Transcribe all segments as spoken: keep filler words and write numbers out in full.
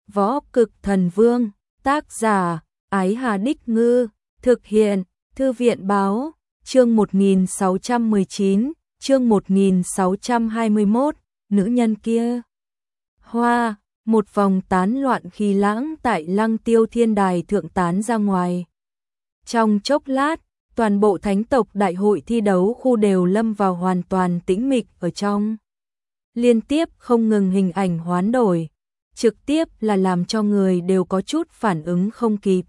Võ Cực Thần Vương, tác giả, Ái Hà Đích Ngư, thực hiện, Thư viện Báo, chương một nghìn sáu trăm mười chín, chương một nghìn sáu trăm hai mươi mốt, nữ nhân kia. Hoa, một vòng tán loạn khí lãng tại Lăng Tiêu Thiên Đài thượng tán ra ngoài. Trong chốc lát, toàn bộ thánh tộc đại hội thi đấu khu đều lâm vào hoàn toàn tĩnh mịch ở trong. Liên tiếp không ngừng hình ảnh hoán đổi, trực tiếp là làm cho người đều có chút phản ứng không kịp.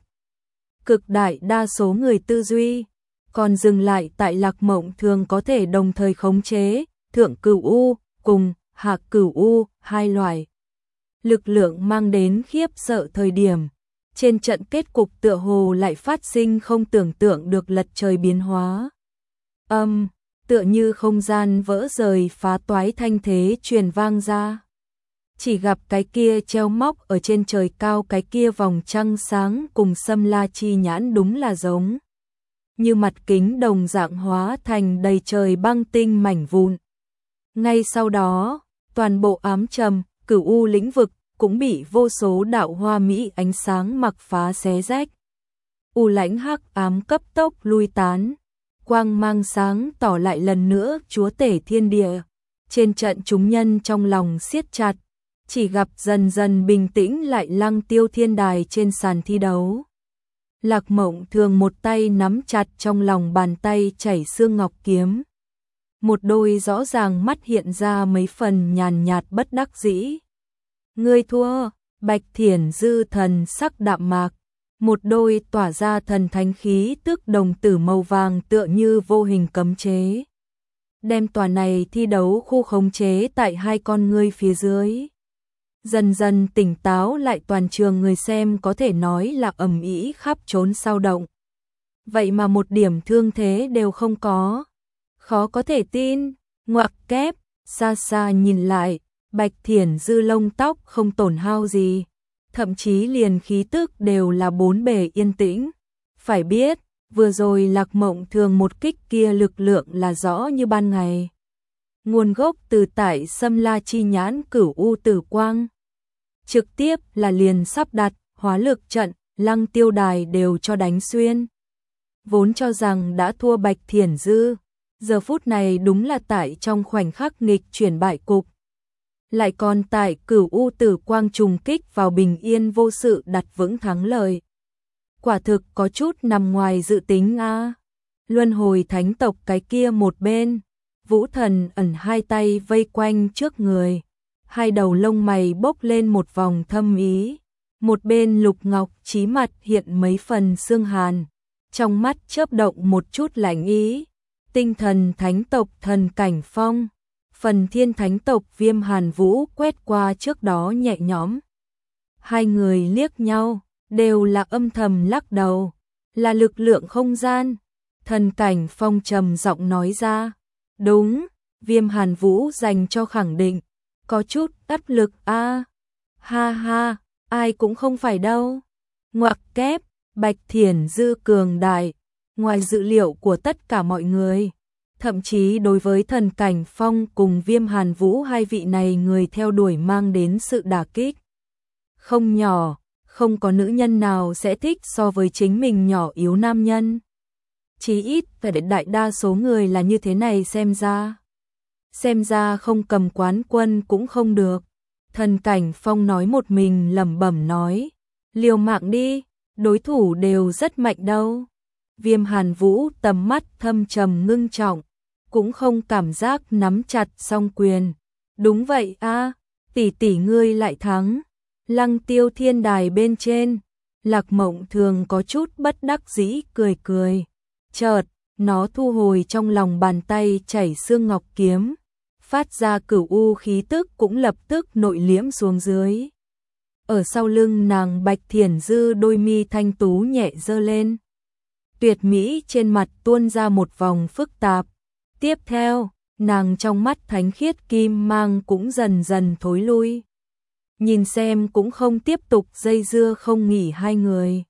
Cực đại đa số người tư duy, còn dừng lại tại Lạc Mộng Thường có thể đồng thời khống chế Thượng Cửu U cùng Hạ Cửu U hai loại lực lượng mang đến khiếp sợ thời điểm. Trên trận kết cục tựa hồ lại phát sinh không tưởng tượng được lật trời biến hóa. Âm, tựa như không gian vỡ rời phá toái thanh thế truyền vang ra. Chỉ gặp cái kia treo móc ở trên trời cao cái kia vòng trăng sáng cùng Sâm La Chi nhãn đúng là giống như mặt kính đồng dạng hóa thành đầy trời băng tinh mảnh vụn. Ngay sau đó, toàn bộ ám trầm, Cửu U lĩnh vực cũng bị vô số đạo hoa mỹ ánh sáng mặc phá xé rách. U lãnh hắc ám cấp tốc lui tán, quang mang sáng tỏ lại lần nữa chúa tể thiên địa. Trên trận chúng nhân trong lòng siết chặt, chỉ gặp dần dần bình tĩnh lại Lăng Tiêu Thiên Đài trên sàn thi đấu. Lạc Mộng Thường một tay nắm chặt trong lòng bàn tay chảy xương ngọc kiếm. Một đôi rõ ràng mắt hiện ra mấy phần nhàn nhạt bất đắc dĩ. Ngươi thua, Bạch Thiển Dư thần sắc đạm mạc, một đôi tỏa ra thần thánh khí tức đồng tử màu vàng tựa như vô hình cấm chế. Đem tòa này thi đấu khu khống chế tại hai con ngươi phía dưới. Dần dần tỉnh táo lại toàn trường người xem có thể nói là ầm ĩ khắp trốn sao động. Vậy mà một điểm thương thế đều không có. Khó có thể tin, ngoặc kép, xa xa nhìn lại. Bạch Thiển Dư lông tóc không tổn hao gì, thậm chí liền khí tức đều là bốn bề yên tĩnh. Phải biết, vừa rồi Lạc Mộng Thường một kích kia lực lượng là rõ như ban ngày. Nguồn gốc từ tại Sâm La Chi nhãn Cửu U tử quang. Trực tiếp là liền sắp đặt, hóa lực trận, Lăng Tiêu Đài đều cho đánh xuyên. Vốn cho rằng đã thua Bạch Thiển Dư, giờ phút này đúng là tại trong khoảnh khắc nghịch chuyển bại cục. Lại còn tại Cửu U tử quang trùng kích vào bình yên vô sự đặt vững thắng lợi. Quả thực có chút nằm ngoài dự tính a. Luân hồi thánh tộc cái kia một bên, Vũ Thần ẩn hai tay vây quanh trước người, hai đầu lông mày bốc lên một vòng thâm ý. Một bên Lục Ngọc Chí mặt hiện mấy phần xương hàn, trong mắt chớp động một chút lạnh ý. Tinh thần thánh tộc Thần Cảnh Phong, Phần Thiên thánh tộc Viêm Hàn Vũ quét qua trước đó nhẹ nhõm. Hai người liếc nhau, đều là âm thầm lắc đầu, là lực lượng không gian. Thần Cảnh Phong trầm giọng nói ra, đúng, Viêm Hàn Vũ dành cho khẳng định, có chút áp lực a. À. Ha ha, ai cũng không phải đâu. Ngoặc kép, Bạch Thiển Dư cường đại, ngoài dự liệu của tất cả mọi người. Thậm chí đối với Thần Cảnh Phong cùng Viêm Hàn Vũ hai vị này người theo đuổi mang đến sự đả kích. Không nhỏ, không có nữ nhân nào sẽ thích so với chính mình nhỏ yếu nam nhân. Chí ít phải để đại đa số người là như thế này xem ra. Xem ra không cầm quán quân cũng không được. Thần Cảnh Phong nói một mình lẩm bẩm nói. Liều mạng đi, đối thủ đều rất mạnh đâu. Viêm Hàn Vũ tầm mắt thâm trầm ngưng trọng, cũng không cảm giác nắm chặt song quyền. Đúng vậy a, tỷ tỷ ngươi lại thắng. Lăng Tiêu Thiên Đài bên trên, Lạc Mộng Thường có chút bất đắc dĩ cười cười. Chợt, nó thu hồi trong lòng bàn tay chảy xương ngọc kiếm, phát ra Cửu U khí tức cũng lập tức nội liễm xuống dưới. Ở sau lưng nàng Bạch Thiển Dư đôi mi thanh tú nhẹ giơ lên. Tuyệt mỹ trên mặt tuôn ra một vòng phức tạp. Tiếp theo, nàng trong mắt thánh khiết kim mang cũng dần dần thối lui. Nhìn xem cũng không tiếp tục dây dưa không nghỉ hai người.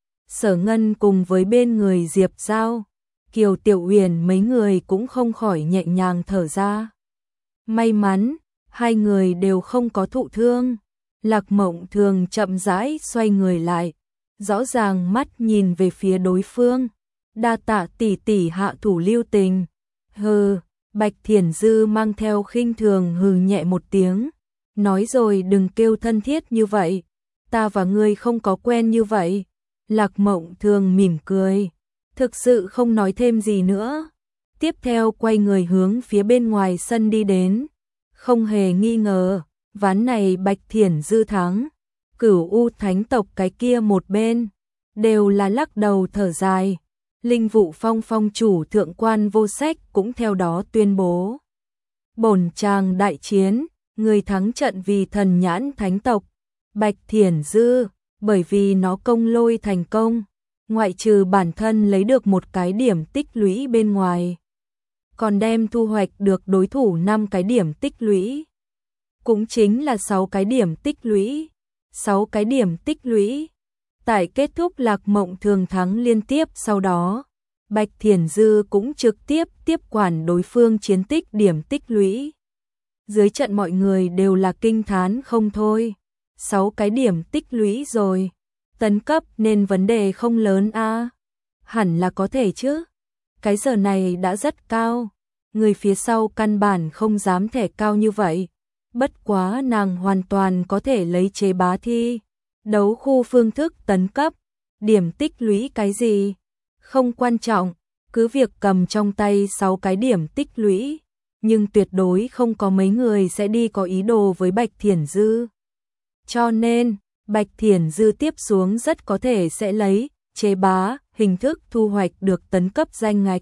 Sở Ngân cùng với bên người Diệp Giao, Kiều Tiểu Uyển mấy người cũng không khỏi nhẹ nhàng thở ra. May mắn, hai người đều không có thụ thương. Lạc Mộng Thường chậm rãi xoay người lại, rõ ràng mắt nhìn về phía đối phương. Đa tạ tỷ tỷ hạ thủ lưu tình. Hừ, Bạch Thiển Dư mang theo khinh thường hừ nhẹ một tiếng. Nói rồi đừng kêu thân thiết như vậy. Ta và ngươi không có quen như vậy. Lạc Mộng Thường mỉm cười. Thực sự không nói thêm gì nữa. Tiếp theo quay người hướng phía bên ngoài sân đi đến. Không hề nghi ngờ, ván này Bạch Thiển Dư thắng. Cửu U Thánh tộc cái kia một bên, đều là lắc đầu thở dài. Linh Vụ Phong phong chủ thượng quan Vô Sách cũng theo đó tuyên bố. Bổn tràng đại chiến, người thắng trận vì thần nhãn thánh tộc. Bạch Thiển Dư, bởi vì nó công lôi thành công, ngoại trừ bản thân lấy được một cái điểm tích lũy bên ngoài, còn đem thu hoạch được đối thủ năm cái điểm tích lũy. Cũng chính là sáu cái điểm tích lũy. sáu cái điểm tích lũy. Tại kết thúc Lạc Mộng Thường thắng liên tiếp sau đó, Bạch Thiển Dư cũng trực tiếp tiếp quản đối phương chiến tích điểm tích lũy. Dưới trận mọi người đều là kinh thán không thôi. sáu cái điểm tích lũy rồi. Tấn cấp nên vấn đề không lớn a à? Hẳn là có thể chứ. Cái giờ này đã rất cao. Người phía sau căn bản không dám thẻ cao như vậy. Bất quá nàng hoàn toàn có thể lấy chế bá thi. Đấu khu phương thức tấn cấp. Điểm tích lũy cái gì? Không quan trọng. Cứ việc cầm trong tay sáu cái điểm tích lũy. Nhưng tuyệt đối không có mấy người sẽ đi có ý đồ với Bạch Thiển Dư. Cho nên, Bạch Thiển Dư tiếp xuống rất có thể sẽ lấy chế bá hình thức thu hoạch được tấn cấp danh ngạch.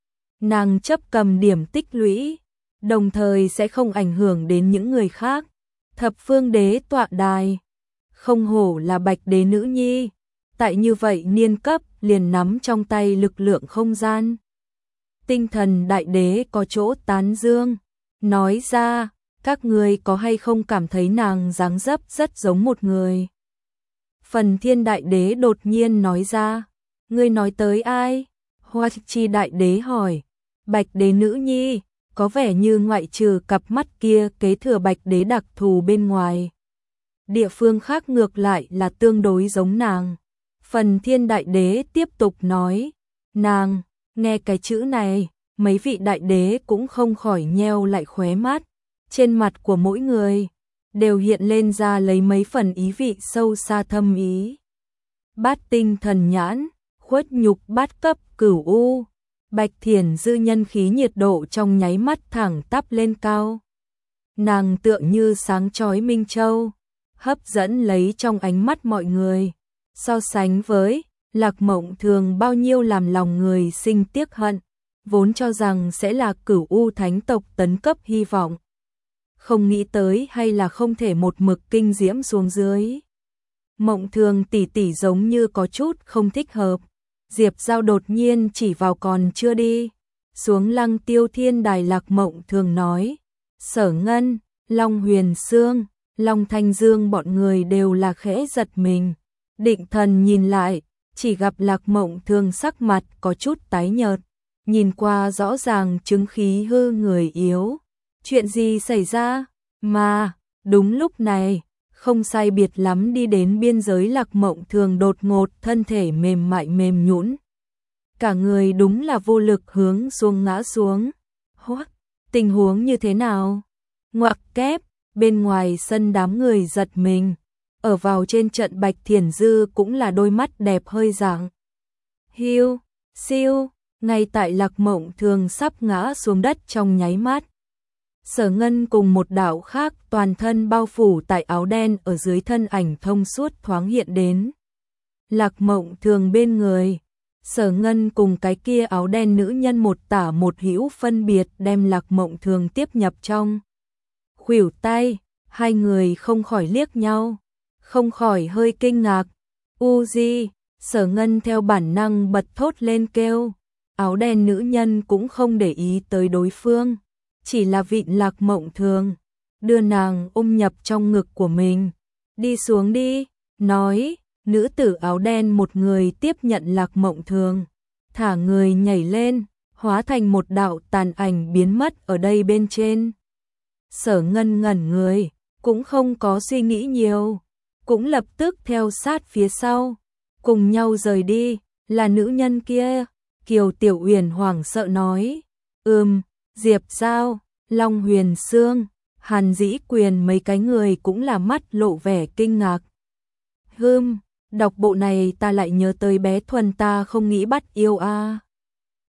Nàng chấp cầm điểm tích lũy, đồng thời sẽ không ảnh hưởng đến những người khác. Thập phương đế tọa đài, không hổ là Bạch đế nữ nhi, tại như vậy niên cấp liền nắm trong tay lực lượng không gian. Tinh thần đại đế có chỗ tán dương, nói ra, các người có hay không cảm thấy nàng dáng dấp rất giống một người. Phần thiên đại đế đột nhiên nói ra, ngươi nói tới ai? Hoa chi đại đế hỏi, Bạch đế nữ nhi, có vẻ như ngoại trừ cặp mắt kia kế thừa Bạch đế đặc thù bên ngoài. Địa phương khác ngược lại là tương đối giống nàng. Phần thiên đại đế tiếp tục nói, nàng, nghe cái chữ này, mấy vị đại đế cũng không khỏi nheo lại khóe mắt. Trên mặt của mỗi người, đều hiện lên ra lấy mấy phần ý vị sâu xa thâm ý. Bát tinh thần nhãn, khuất nhục bát cấp cửu u. Bạch Thiển Dư nhân khí nhiệt độ trong nháy mắt thẳng tắp lên cao. Nàng tựa như sáng chói minh châu, hấp dẫn lấy trong ánh mắt mọi người. So sánh với Lạc Mộng Thường bao nhiêu làm lòng người sinh tiếc hận, vốn cho rằng sẽ là cửu u thánh tộc tấn cấp hy vọng. Không nghĩ tới hay là không thể một mực kinh diễm xuống dưới. Mộng Thường tỷ tỷ giống như có chút không thích hợp. Diệp Giao đột nhiên chỉ vào còn chưa đi. Xuống Lăng Tiêu Thiên đài. Lạc Mộng Thường nói, Sở Ngân, Long Huyền Sương, Long Thanh Dương bọn người đều là khẽ giật mình. Định thần nhìn lại, chỉ gặp Lạc Mộng Thường sắc mặt có chút tái nhợt, nhìn qua rõ ràng chứng khí hư người yếu. Chuyện gì xảy ra? Mà, đúng lúc này, không sai biệt lắm đi đến biên giới Lạc Mộng Thường đột ngột thân thể mềm mại mềm nhũn. Cả người đúng là vô lực hướng xuống ngã xuống. Hoắc, tình huống như thế nào? Ngoặc kép, bên ngoài sân đám người giật mình. Ở vào trên trận Bạch Thiển Dư cũng là đôi mắt đẹp hơi dạng. Hiu, siêu, ngay tại Lạc Mộng Thường sắp ngã xuống đất trong nháy mắt. Sở Ngân cùng một đạo khác toàn thân bao phủ tại áo đen ở dưới thân ảnh thông suốt thoáng hiện đến. Lạc Mộng Thường bên người, Sở Ngân cùng cái kia áo đen nữ nhân một tả một hữu phân biệt đem Lạc Mộng Thường tiếp nhập trong khuỷu tay, hai người không khỏi liếc nhau, không khỏi hơi kinh ngạc. Uzi, Sở Ngân theo bản năng bật thốt lên kêu, áo đen nữ nhân cũng không để ý tới đối phương. Chỉ là vịn Lạc Mộng Thường, đưa nàng ôm nhập trong ngực của mình. Đi xuống đi, nói, nữ tử áo đen một người tiếp nhận Lạc Mộng Thường, thả người nhảy lên, hóa thành một đạo tàn ảnh biến mất ở đây bên trên. Sở Ngân ngẩn người, cũng không có suy nghĩ nhiều, cũng lập tức theo sát phía sau, cùng nhau rời đi, là nữ nhân kia. Kiều Tiểu Uyển hoảng sợ nói, ừm, Diệp Giao, Long Huyền Sương, Hàn Dĩ Quyền mấy cái người cũng là mắt lộ vẻ kinh ngạc. Hừm, đọc bộ này ta lại nhớ tới bé Thuần ta không nghĩ bắt yêu a.